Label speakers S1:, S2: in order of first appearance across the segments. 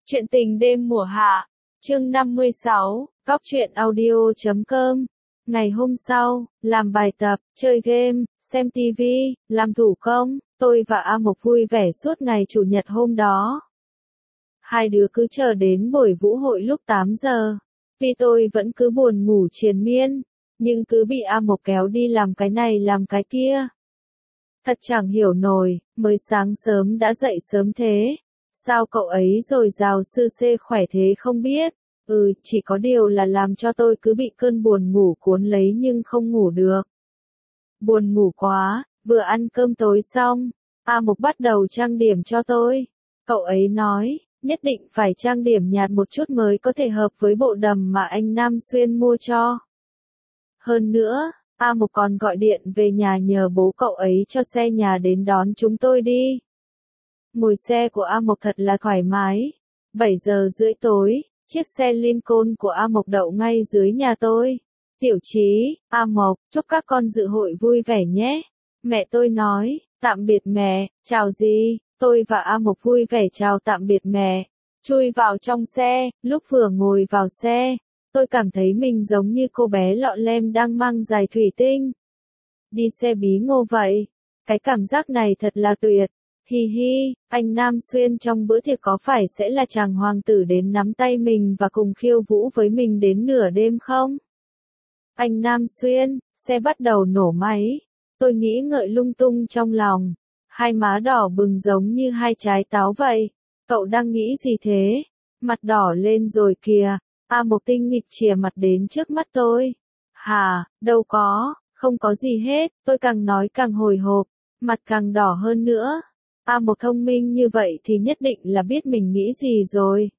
S1: Chuyện tình đêm mùa hạ, chương 56, góc truyện audio.com. Ngày hôm sau, làm bài tập, chơi game, xem TV, làm thủ công, tôi và A Mộc vui vẻ suốt ngày chủ nhật hôm đó. Hai đứa cứ chờ đến buổi vũ hội lúc 8 giờ. Vì tôi vẫn cứ buồn ngủ triền miên, nhưng cứ bị A Mộc kéo đi làm cái này làm cái kia. Thật chẳng hiểu nổi, mới sáng sớm đã dậy sớm thế. Sao cậu ấy dồi dào sư xê khỏe thế không biết? Chỉ có điều là làm cho tôi cứ bị cơn buồn ngủ cuốn lấy nhưng không ngủ được. Buồn ngủ quá, vừa ăn cơm tối xong, A Mộc bắt đầu trang điểm cho tôi. Cậu ấy nói, nhất định phải trang điểm nhạt một chút mới có thể hợp với bộ đầm mà anh Nam Xuyên mua cho. Hơn nữa, A Mộc còn gọi điện về nhà nhờ bố cậu ấy cho xe nhà đến đón chúng tôi đi. Ngồi xe của A Mộc thật là thoải mái. 7 giờ rưỡi tối, chiếc xe Lincoln của A Mộc đậu ngay dưới nhà tôi. Tiểu Chí, A Mộc, chúc các con dự hội vui vẻ nhé. Mẹ tôi nói, tạm biệt mẹ, chào gì, tôi và A Mộc vui vẻ chào tạm biệt mẹ. Chui vào trong xe, lúc vừa ngồi vào xe, tôi cảm thấy mình giống như cô bé lọ lem đang mang giày thủy tinh. Đi xe bí ngô vậy, cái cảm giác này thật là tuyệt. Hi hi, anh Nam Xuyên trong bữa tiệc có phải sẽ là chàng hoàng tử đến nắm tay mình và cùng khiêu vũ với mình đến nửa đêm không? Anh Nam Xuyên, xe bắt đầu nổ máy. Tôi nghĩ ngợi lung tung trong lòng. Hai má đỏ bừng giống như hai trái táo vậy. Cậu đang nghĩ gì thế? Mặt đỏ lên rồi kìa. A Mộc tinh nghịch chìa mặt đến trước mắt tôi. Hà, đâu có, không có gì hết. Tôi càng nói càng hồi hộp, mặt càng đỏ hơn nữa. A Mộc thông minh như vậy thì nhất định là biết mình nghĩ gì rồi.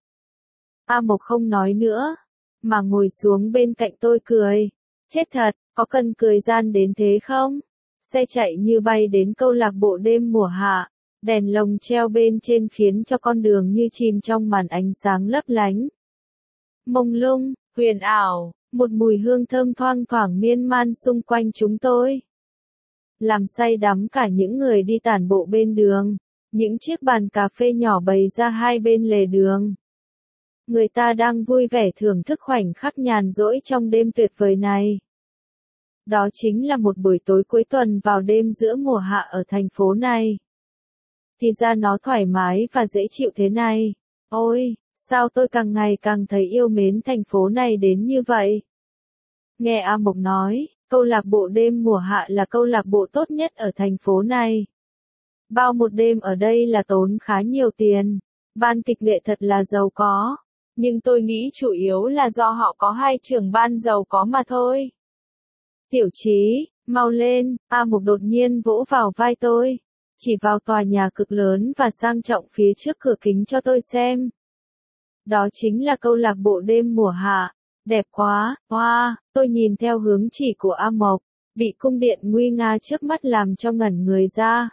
S1: A Mộc không nói nữa, mà ngồi xuống bên cạnh tôi cười. Chết thật, có cần cười gian đến thế không? Xe chạy như bay đến câu lạc bộ đêm mùa hạ, đèn lồng treo bên trên khiến cho con đường như chìm trong màn ánh sáng lấp lánh. Mông lung, huyền ảo, một mùi hương thơm thoang thoảng miên man xung quanh chúng tôi. Làm say đắm cả những người đi tản bộ bên đường, những chiếc bàn cà phê nhỏ bày ra hai bên lề đường. Người ta đang vui vẻ thưởng thức khoảnh khắc nhàn rỗi trong đêm tuyệt vời này. Đó chính là một buổi tối cuối tuần vào đêm giữa mùa hạ ở thành phố này. Thì ra nó thoải mái và dễ chịu thế này. Ôi, sao tôi càng ngày càng thấy yêu mến thành phố này đến như vậy? Nghe A Mộc nói, câu lạc bộ đêm mùa hạ là câu lạc bộ tốt nhất ở thành phố này. Bao một đêm ở đây là tốn khá nhiều tiền. Ban kịch nghệ thật là giàu có. Nhưng tôi nghĩ chủ yếu là do họ có hai trưởng ban giàu có mà thôi. Tiểu Chí, mau lên, A Mộc đột nhiên vỗ vào vai tôi. Chỉ vào tòa nhà cực lớn và sang trọng phía trước cửa kính cho tôi xem. Đó chính là câu lạc bộ đêm mùa hạ. Đẹp quá, hoa, tôi nhìn theo hướng chỉ của A Mộc, bị cung điện nguy nga trước mắt làm cho ngẩn người ra.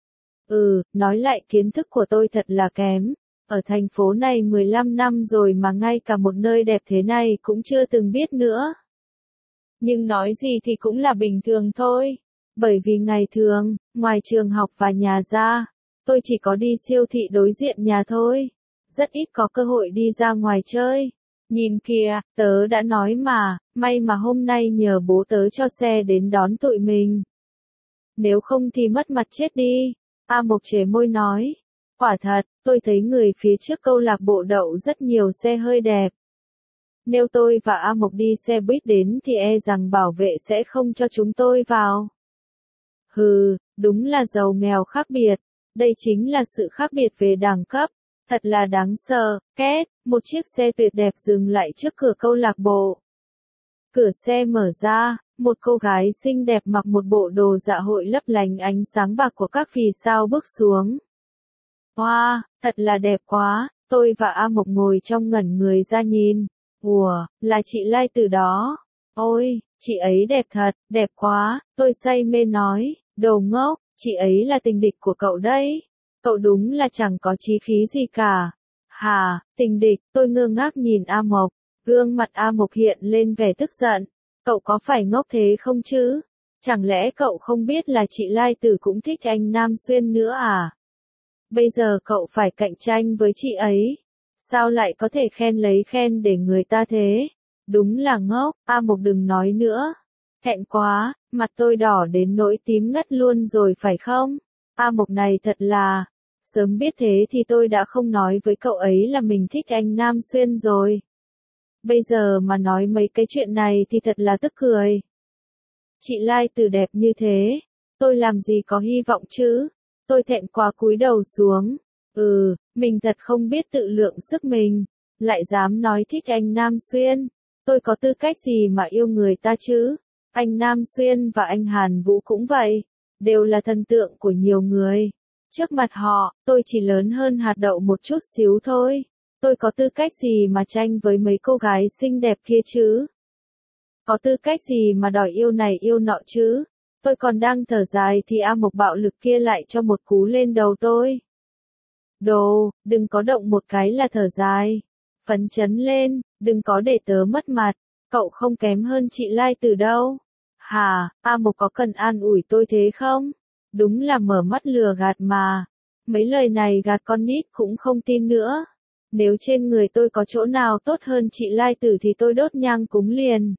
S1: Nói lại kiến thức của tôi thật là kém. Ở thành phố này 15 năm rồi mà ngay cả một nơi đẹp thế này cũng chưa từng biết nữa. Nhưng nói gì thì cũng là bình thường thôi. Bởi vì ngày thường, ngoài trường học và nhà ra, tôi chỉ có đi siêu thị đối diện nhà thôi. Rất ít có cơ hội đi ra ngoài chơi. Nhìn kìa, tớ đã nói mà, may mà hôm nay nhờ bố tớ cho xe đến đón tụi mình. Nếu không thì mất mặt chết đi. A Mộc chế môi nói. Quả thật, tôi thấy người phía trước câu lạc bộ đậu rất nhiều xe hơi đẹp. Nếu tôi và A Mộc đi xe buýt đến thì e rằng bảo vệ sẽ không cho chúng tôi vào. Đúng là giàu nghèo khác biệt. Đây chính là sự khác biệt về đẳng cấp. Thật là đáng sợ. Két, một chiếc xe tuyệt đẹp dừng lại trước cửa câu lạc bộ. Cửa xe mở ra, một cô gái xinh đẹp mặc một bộ đồ dạ hội lấp lánh ánh sáng bạc của các vì sao bước xuống. Wow, thật là đẹp quá, tôi và A Mộc ngồi trong ngẩn người ra nhìn. Ủa, là chị Lai Từ đó. Ôi, chị ấy đẹp thật, đẹp quá, tôi say mê nói, đồ ngốc, chị ấy là tình địch của cậu đấy. Cậu đúng là chẳng có chí khí gì cả. Hà, tình địch, tôi ngơ ngác nhìn A Mộc, gương mặt A Mộc hiện lên vẻ tức giận. Cậu có phải ngốc thế không chứ? Chẳng lẽ cậu không biết là chị Lai Từ cũng thích anh Nam Xuyên nữa à? Bây giờ cậu phải cạnh tranh với chị ấy. Sao lại có thể khen lấy khen để người ta thế? Đúng là ngốc, A Mộc đừng nói nữa. Thẹn quá, mặt tôi đỏ đến nỗi tím ngắt luôn rồi phải không? A Mộc này thật là, sớm biết thế thì tôi đã không nói với cậu ấy là mình thích anh Nam Xuyên rồi. Bây giờ mà nói mấy cái chuyện này thì thật là tức cười. Chị Lai Tử đẹp như thế, tôi làm gì có hy vọng chứ? Tôi thẹn quá cúi đầu xuống. Mình thật không biết tự lượng sức mình, lại dám nói thích anh Nam Xuyên. Tôi có tư cách gì mà yêu người ta chứ? Anh Nam Xuyên và anh Hàn Vũ cũng vậy, đều là thần tượng của nhiều người. Trước mặt họ, tôi chỉ lớn hơn hạt đậu một chút xíu thôi. Tôi có tư cách gì mà tranh với mấy cô gái xinh đẹp kia chứ? Có tư cách gì mà đòi yêu này yêu nọ chứ? Tôi còn đang thở dài thì A Mộc bạo lực kia lại cho một cú lên đầu tôi. Đồ, đừng có động một cái là thở dài. Phấn chấn lên, đừng có để tớ mất mặt. Cậu không kém hơn chị Lai Tử đâu. Hà, A Mộc có cần an ủi tôi thế không? Đúng là mở mắt lừa gạt mà. Mấy lời này gạt con nít cũng không tin nữa. Nếu trên người tôi có chỗ nào tốt hơn chị Lai Tử thì tôi đốt nhang cúng liền.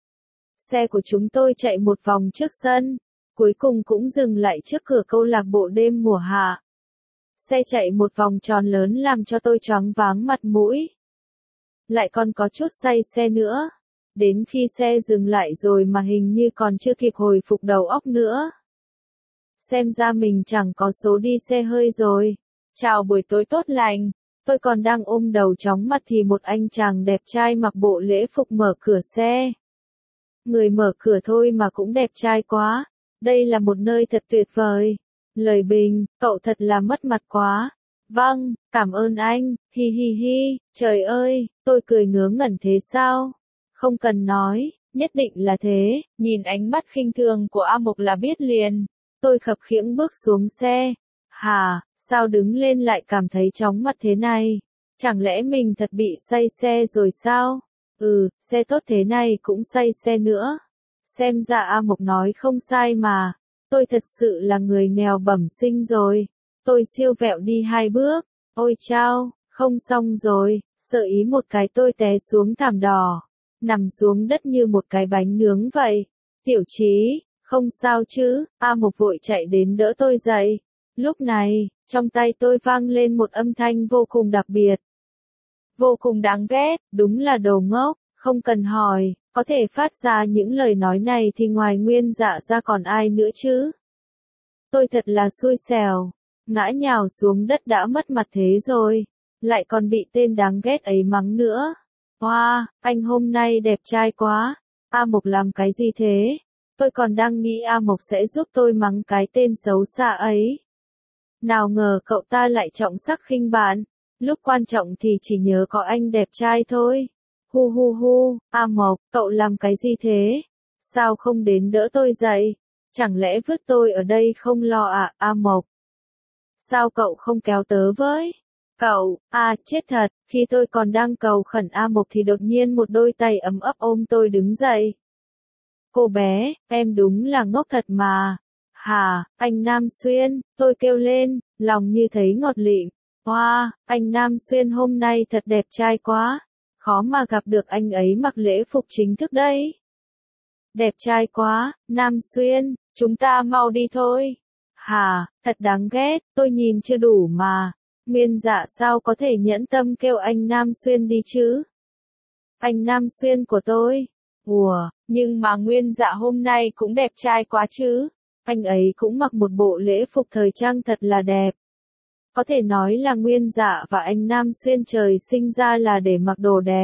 S1: Xe của chúng tôi chạy một vòng trước sân, cuối cùng cũng dừng lại trước cửa câu lạc bộ đêm mùa hạ. Xe chạy một vòng tròn lớn làm cho tôi choáng váng mặt mũi. Lại còn có chút say xe nữa. Đến khi xe dừng lại rồi mà hình như còn chưa kịp hồi phục đầu óc nữa. Xem ra mình chẳng có số đi xe hơi rồi. Chào buổi tối tốt lành. Tôi còn đang ôm đầu chóng mặt thì một anh chàng đẹp trai mặc bộ lễ phục mở cửa xe. Người mở cửa thôi mà cũng đẹp trai quá. Đây là một nơi thật tuyệt vời. Lời bình, cậu thật là mất mặt quá. Vâng, cảm ơn anh, hi hi hi, trời ơi, tôi cười ngớ ngẩn thế sao? Không cần nói, nhất định là thế, nhìn ánh mắt khinh thường của A Mộc là biết liền. Tôi khập khiễng bước xuống xe. Hà, sao đứng lên lại cảm thấy chóng mặt thế này? Chẳng lẽ mình thật bị say xe rồi sao? Xe tốt thế này cũng say xe nữa. Xem ra A Mộc nói không sai mà. Tôi thật sự là người nghèo bẩm sinh rồi. Tôi siêu vẹo đi 2 bước. Ôi chao, không xong rồi. Sợ ý một cái tôi té xuống thảm đỏ. Nằm xuống đất như một cái bánh nướng vậy. Tiểu Chí, không sao chứ? A Mộc vội chạy đến đỡ tôi dậy. Lúc này, trong tay tôi vang lên một âm thanh vô cùng đặc biệt. Vô cùng đáng ghét, đúng là đồ ngốc, không cần hỏi, có thể phát ra những lời nói này thì ngoài Nguyên Dạ ra còn ai nữa chứ? Tôi thật là xui xẻo, ngã nhào xuống đất đã mất mặt thế rồi, lại còn bị tên đáng ghét ấy mắng nữa. Wow, anh hôm nay đẹp trai quá, A Mộc làm cái gì thế? Tôi còn đang nghĩ A Mộc sẽ giúp tôi mắng cái tên xấu xa ấy. Nào ngờ cậu ta lại trọng sắc khinh bạn. Lúc quan trọng thì chỉ nhớ có anh đẹp trai thôi. Hu hu hu, A Mộc, cậu làm cái gì thế? Sao không đến đỡ tôi dậy? Chẳng lẽ vứt tôi ở đây không lo à, A Mộc? Sao cậu không kéo tớ với? Cậu, chết thật, khi tôi còn đang cầu khẩn A Mộc thì đột nhiên một đôi tay ấm ấp ôm tôi đứng dậy. Cô bé, em đúng là ngốc thật mà. Hà, anh Nam Xuyên, tôi kêu lên, lòng như thấy ngọt lịm. Wow, anh Nam Xuyên hôm nay thật đẹp trai quá. Khó mà gặp được anh ấy mặc lễ phục chính thức đấy. Đẹp trai quá, Nam Xuyên, chúng ta mau đi thôi. Hà, thật đáng ghét, tôi nhìn chưa đủ mà. Nguyên Dạ sao có thể nhẫn tâm kêu anh Nam Xuyên đi chứ? Anh Nam Xuyên của tôi. Nhưng mà Nguyên Dạ hôm nay cũng đẹp trai quá chứ. Anh ấy cũng mặc một bộ lễ phục thời trang thật là đẹp. Có thể nói là Nguyên Dạ và anh Nam Xuyên trời sinh ra là để mặc đồ đẹp.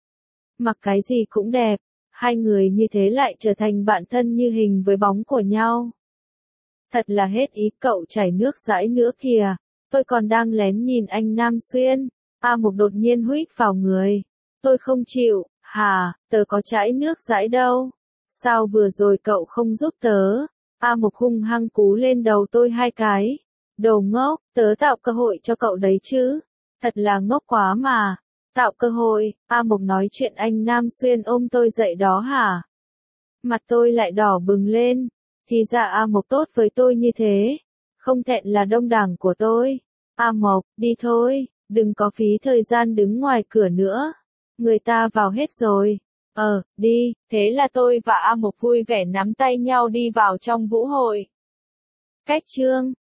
S1: Mặc cái gì cũng đẹp, hai người như thế lại trở thành bạn thân như hình với bóng của nhau. Thật là hết ý, cậu chảy nước dãi nữa kìa. Tôi còn đang lén nhìn anh Nam Xuyên. A Mộc đột nhiên huých vào người. Tôi không chịu, Hà, tớ có chảy nước dãi đâu. Sao vừa rồi cậu không giúp tớ? A Mộc hung hăng cú lên đầu tôi 2 cái. Đồ ngốc, tớ tạo cơ hội cho cậu đấy chứ. Thật là ngốc quá mà. Tạo cơ hội, A Mộc nói chuyện anh Nam Xuyên ôm tôi dậy đó hả? Mặt tôi lại đỏ bừng lên. Thì ra A Mộc tốt với tôi như thế. Không thẹn là đông đảng của tôi. A Mộc, đi thôi, đừng có phí thời gian đứng ngoài cửa nữa. Người ta vào hết rồi. Đi, thế là tôi và A Mộc vui vẻ nắm tay nhau đi vào trong vũ hội. Cách chương